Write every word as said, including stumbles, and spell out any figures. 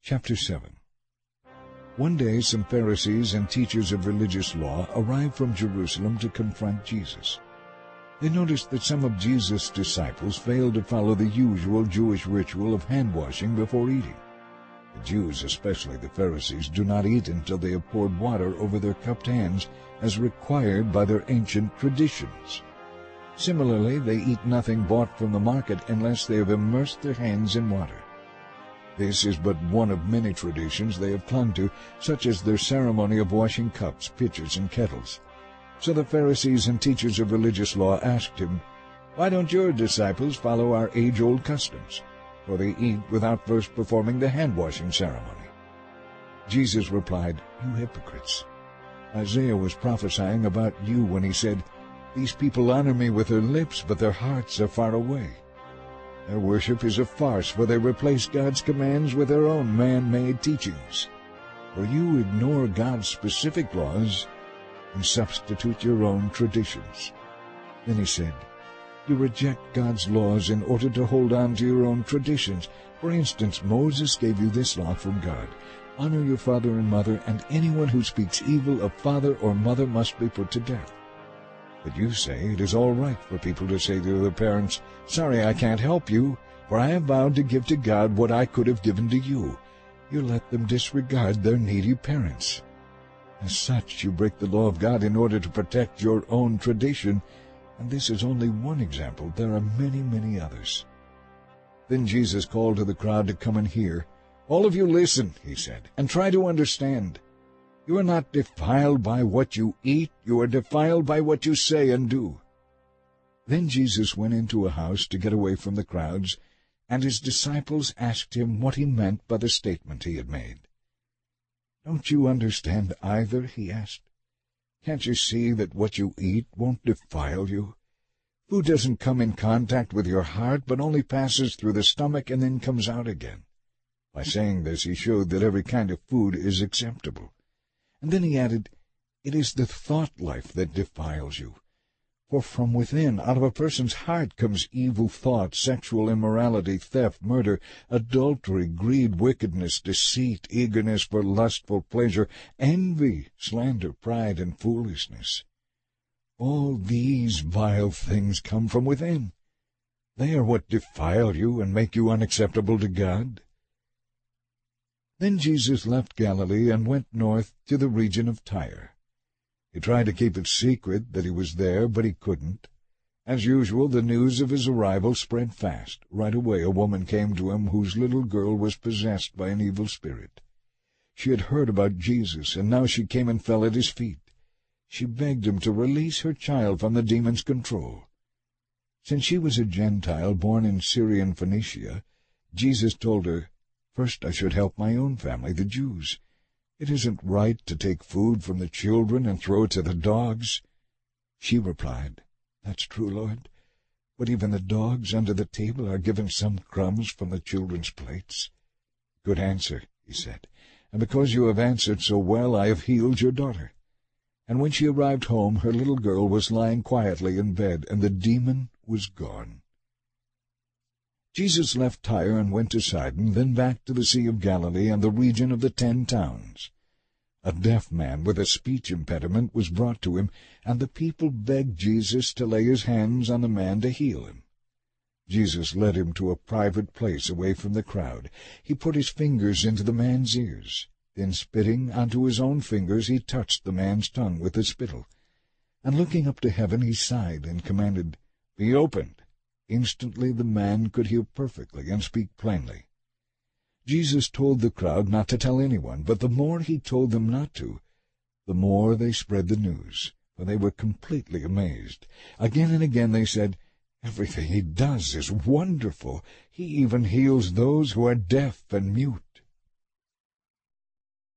Chapter seven. One day some Pharisees and teachers of religious law arrived from Jerusalem to confront Jesus. They noticed that some of Jesus' disciples failed to follow the usual Jewish ritual of hand-washing before eating. The Jews, especially the Pharisees, do not eat until they have poured water over their cupped hands as required by their ancient traditions. Similarly, they eat nothing bought from the market unless they have immersed their hands in water. This is but one of many traditions they have clung to, such as their ceremony of washing cups, pitchers, and kettles. So the Pharisees and teachers of religious law asked him, "Why don't your disciples follow our age-old customs? For they eat without first performing the hand-washing ceremony." Jesus replied, "You hypocrites! Isaiah was prophesying about you when he said, 'These people honor me with their lips, but their hearts are far away. Their worship is a farce, for they replace God's commands with their own man-made teachings. For you ignore God's specific laws and substitute your own traditions.'" Then he said, "You reject God's laws in order to hold on to your own traditions. For instance, Moses gave you this law from God: honor your father and mother, and anyone who speaks evil of father or mother must be put to death. But you say it is all right for people to say to their parents, 'Sorry, I can't help you, for I have vowed to give to God what I could have given to you.' You let them disregard their needy parents. As such, you break the law of God in order to protect your own tradition, and this is only one example. There are many, many others." Then Jesus called to the crowd to come and hear. "All of you listen," he said, "and try to understand. You are not defiled by what you eat, you are defiled by what you say and do." Then Jesus went into a house to get away from the crowds, and his disciples asked him what he meant by the statement he had made. "Don't you understand either?" he asked. "Can't you see that what you eat won't defile you? Food doesn't come in contact with your heart, but only passes through the stomach and then comes out again." By saying this, he showed that every kind of food is acceptable. And then he added, "It is the thought life that defiles you. For from within, out of a person's heart, comes evil thoughts, sexual immorality, theft, murder, adultery, greed, wickedness, deceit, eagerness for lustful pleasure, envy, slander, pride, and foolishness. All these vile things come from within. They are what defile you and make you unacceptable to God." Then Jesus left Galilee and went north to the region of Tyre. He tried to keep it secret that he was there, but he couldn't. As usual, the news of his arrival spread fast. Right away a woman came to him whose little girl was possessed by an evil spirit. She had heard about Jesus, and now she came and fell at his feet. She begged him to release her child from the demon's control. Since she was a Gentile born in Syrian Phoenicia, Jesus told her, "First I should help my own family, the Jews. It isn't right to take food from the children and throw it to the dogs." She replied, "That's true, Lord, but even the dogs under the table are given some crumbs from the children's plates." "Good answer," he said, "and because you have answered so well, I have healed your daughter." And when she arrived home, her little girl was lying quietly in bed, and the demon was gone. Jesus left Tyre and went to Sidon, then back to the Sea of Galilee and the region of the Ten Towns. A deaf man with a speech impediment was brought to him, and the people begged Jesus to lay his hands on the man to heal him. Jesus led him to a private place away from the crowd. He put his fingers into the man's ears. Then, spitting onto his own fingers, he touched the man's tongue with the spittle. And looking up to heaven, he sighed and commanded, "Be opened." Instantly the man could hear perfectly and speak plainly. Jesus told the crowd not to tell anyone, but the more he told them not to, the more they spread the news, for they were completely amazed. Again and again they said, "Everything he does is wonderful. He even heals those who are deaf and mute."